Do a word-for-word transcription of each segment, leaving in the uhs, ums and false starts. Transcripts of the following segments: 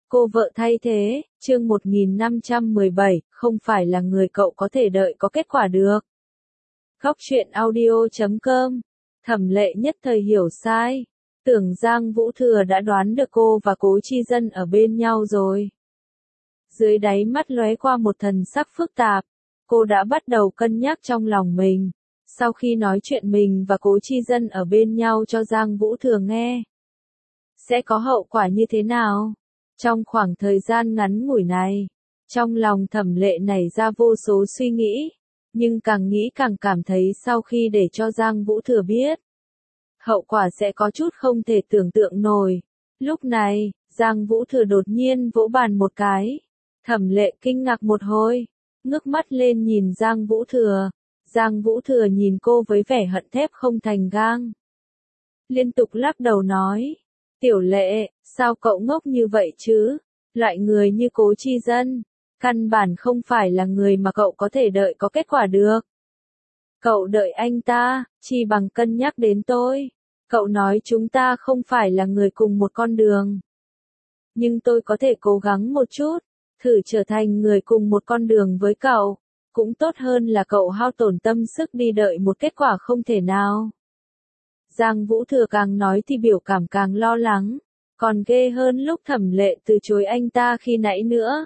Cô vợ thay thế, chương một nghìn năm trăm mười bảy, không phải là người cậu có thể đợi có kết quả được. Góc truyện audio chấm com. Thẩm Lệ nhất thời hiểu sai. Tưởng Giang Vũ Thừa đã đoán được cô và Cố Chi Dân ở bên nhau rồi. Dưới đáy mắt lóe qua một thần sắc phức tạp, cô đã bắt đầu cân nhắc trong lòng mình. Sau khi nói chuyện mình và Cố Chi Dân ở bên nhau cho Giang Vũ Thừa nghe, sẽ có hậu quả như thế nào? Trong khoảng thời gian ngắn ngủi này, trong lòng Thẩm Lệ nảy ra vô số suy nghĩ, nhưng càng nghĩ càng cảm thấy sau khi để cho Giang Vũ Thừa biết, hậu quả sẽ có chút không thể tưởng tượng nổi. Lúc này, Giang Vũ Thừa đột nhiên vỗ bàn một cái. Thẩm Lệ kinh ngạc một hồi, ngước mắt lên nhìn Giang Vũ Thừa. Giang Vũ Thừa nhìn cô với vẻ hận thép không thành gang. Liên tục lắc đầu nói, Tiểu Lệ, sao cậu ngốc như vậy chứ? Loại người như Cố Chi Dân, căn bản không phải là người mà cậu có thể đợi có kết quả được. Cậu đợi anh ta, chỉ bằng cân nhắc đến tôi. Cậu nói chúng ta không phải là người cùng một con đường. Nhưng tôi có thể cố gắng một chút, thử trở thành người cùng một con đường với cậu. Cũng tốt hơn là cậu hao tổn tâm sức đi đợi một kết quả không thể nào. Giang Vũ Thừa càng nói thì biểu cảm càng lo lắng, còn ghê hơn lúc Thẩm Lệ từ chối anh ta khi nãy nữa.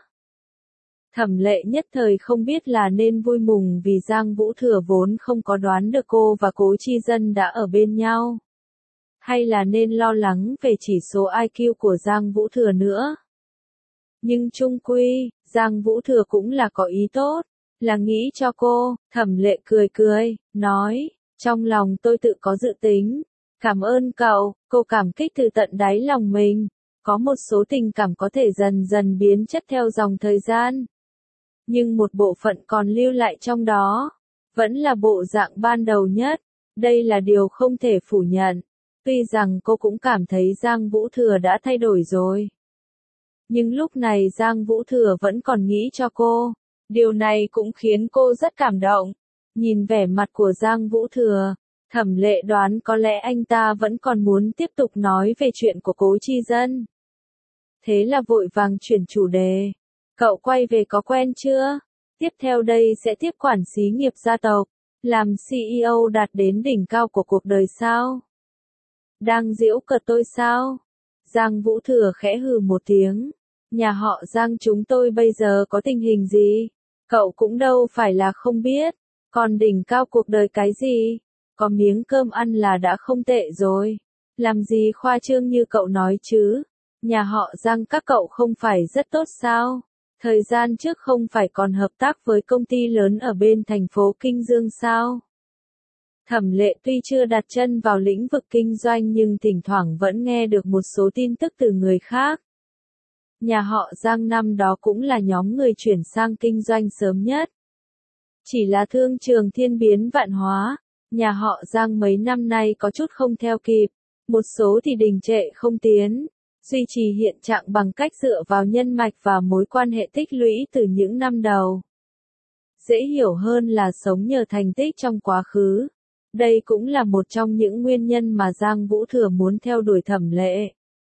Thẩm Lệ nhất thời không biết là nên vui mừng vì Giang Vũ Thừa vốn không có đoán được cô và Cố Chi Dân đã ở bên nhau, hay là nên lo lắng về chỉ số i kiu của Giang Vũ Thừa nữa. Nhưng chung quy, Giang Vũ Thừa cũng là có ý tốt, là nghĩ cho cô. Thẩm Lệ cười cười, nói, trong lòng tôi tự có dự tính. Cảm ơn cậu, cô cảm kích từ tận đáy lòng mình. Có một số tình cảm có thể dần dần biến chất theo dòng thời gian, nhưng một bộ phận còn lưu lại trong đó, vẫn là bộ dạng ban đầu nhất. Đây là điều không thể phủ nhận. Tuy rằng cô cũng cảm thấy Giang Vũ Thừa đã thay đổi rồi, nhưng lúc này Giang Vũ Thừa vẫn còn nghĩ cho cô. Điều này cũng khiến cô rất cảm động. Nhìn vẻ mặt của Giang Vũ Thừa, Thẩm Lệ đoán có lẽ anh ta vẫn còn muốn tiếp tục nói về chuyện của Cố Chi Dân. Thế là vội vàng chuyển chủ đề. Cậu quay về có quen chưa? Tiếp theo đây sẽ tiếp quản xí nghiệp gia tộc, làm xê e ô đạt đến đỉnh cao của cuộc đời sao? Đang giễu cợt tôi sao? Giang Vũ Thừa khẽ hừ một tiếng. Nhà họ Giang chúng tôi bây giờ có tình hình gì? Cậu cũng đâu phải là không biết. Còn đỉnh cao cuộc đời cái gì? Có miếng cơm ăn là đã không tệ rồi. Làm gì khoa trương như cậu nói chứ? Nhà họ Giang các cậu không phải rất tốt sao? Thời gian trước không phải còn hợp tác với công ty lớn ở bên thành phố Kinh Dương sao? Thẩm Lệ tuy chưa đặt chân vào lĩnh vực kinh doanh nhưng thỉnh thoảng vẫn nghe được một số tin tức từ người khác. Nhà họ Giang năm đó cũng là nhóm người chuyển sang kinh doanh sớm nhất. Chỉ là thương trường thiên biến vạn hóa, nhà họ Giang mấy năm nay có chút không theo kịp, một số thì đình trệ không tiến, duy trì hiện trạng bằng cách dựa vào nhân mạch và mối quan hệ tích lũy từ những năm đầu. Dễ hiểu hơn là sống nhờ thành tích trong quá khứ. Đây cũng là một trong những nguyên nhân mà Giang Vũ Thừa muốn theo đuổi Thẩm Lệ.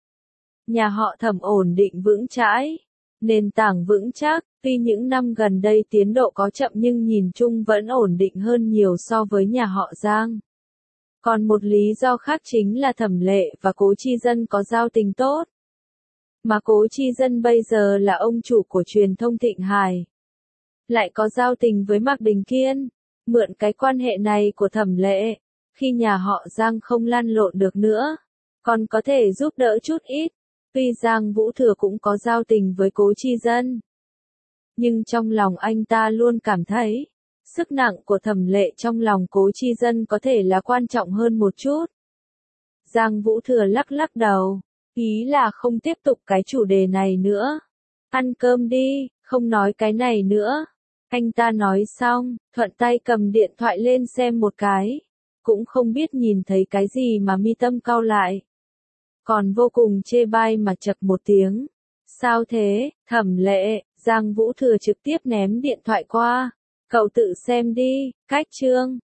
Nhà họ Thẩm ổn định vững chãi, nền tảng vững chắc, tuy những năm gần đây tiến độ có chậm nhưng nhìn chung vẫn ổn định hơn nhiều so với nhà họ Giang. Còn một lý do khác chính là Thẩm Lệ và Cố Chi Dân có giao tình tốt. Mà Cố Chi Dân bây giờ là ông chủ của truyền thông Thịnh Hải, lại có giao tình với Mạc Đình Kiên. Mượn cái quan hệ này của Thẩm Lệ, khi nhà họ Giang không lăn lộn được nữa, còn có thể giúp đỡ chút ít. Tuy Giang Vũ Thừa cũng có giao tình với Cố Chi Dân, nhưng trong lòng anh ta luôn cảm thấy, sức nặng của Thẩm Lệ trong lòng Cố Chi Dân có thể là quan trọng hơn một chút. Giang Vũ Thừa lắc lắc đầu, ý là không tiếp tục cái chủ đề này nữa. Ăn cơm đi, không nói cái này nữa. Anh ta nói xong, thuận tay cầm điện thoại lên xem một cái. Cũng không biết nhìn thấy cái gì mà mi tâm cau lại. Còn vô cùng chê bai mà chậc một tiếng. Sao thế, Thẩm Lệ? Giang Vũ Thừa trực tiếp ném điện thoại qua. Cậu tự xem đi, cách chương.